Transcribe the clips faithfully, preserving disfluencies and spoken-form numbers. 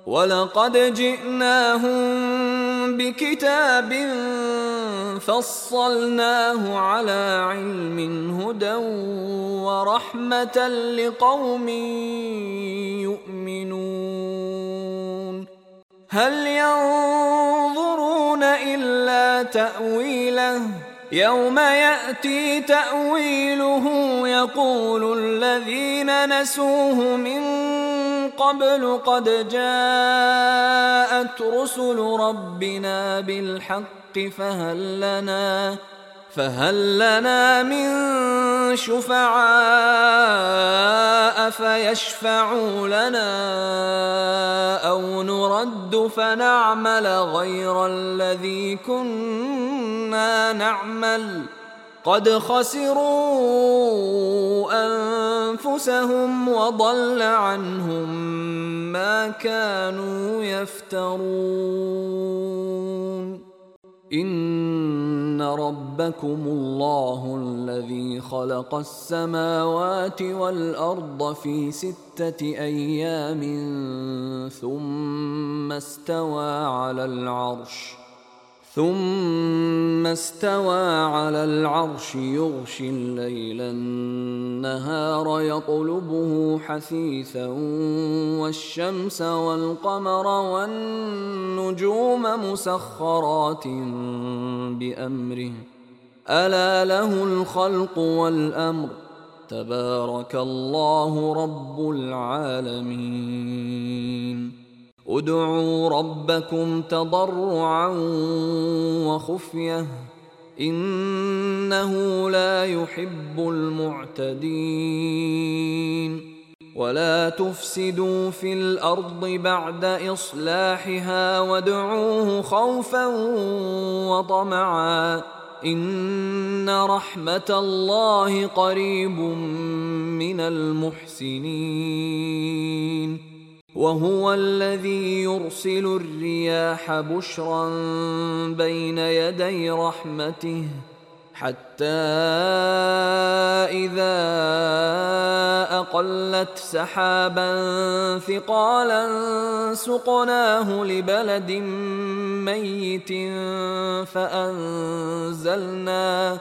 ولقد جئناهم بكتاب فصلناه على علم هدى ورحمة لقوم يؤمنون هل ينظرون إلا تأويله يوم يأتي تأويله يقول الذين نسوه من قبل قد جاءت رسل ربنا بالحق فهل لنا فهل لنا من شفعاء فيشفعوا لنا أو نرد فنعمل غير الذي كنا نعمل قد خسروا أنفسهم وضل عنهم ما كانوا يفترون إن ربكم الله الذي خلق السماوات والأرض في ستة أيام ثم استوى على العرش ثم استوى على العرش يغشي الليل النهار يطلبه حثيثا والشمس والقمر والنجوم مسخرات بأمره ألا له الخلق والأمر تبارك الله رب العالمين ادعوا ربكم تضرعا وخفية إنه لا يحب المعتدين ولا تفسدوا في الأرض بعد إصلاحها وادعوه خوفا وطمعا إن رحمة الله قريب من المحسنين وهو الذي يرسل الرياح بشرا بين يدي رحمته حتى إذا أقلت سحابا ثقالا سقناه لبلد ميت فأنزلنا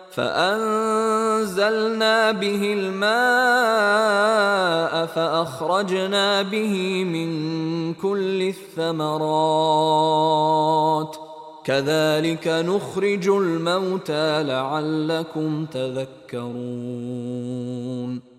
فأنزلنا به الماء فأخرجنا به من كل الثمرات كذلك نخرج الموتى لعلكم تذكرون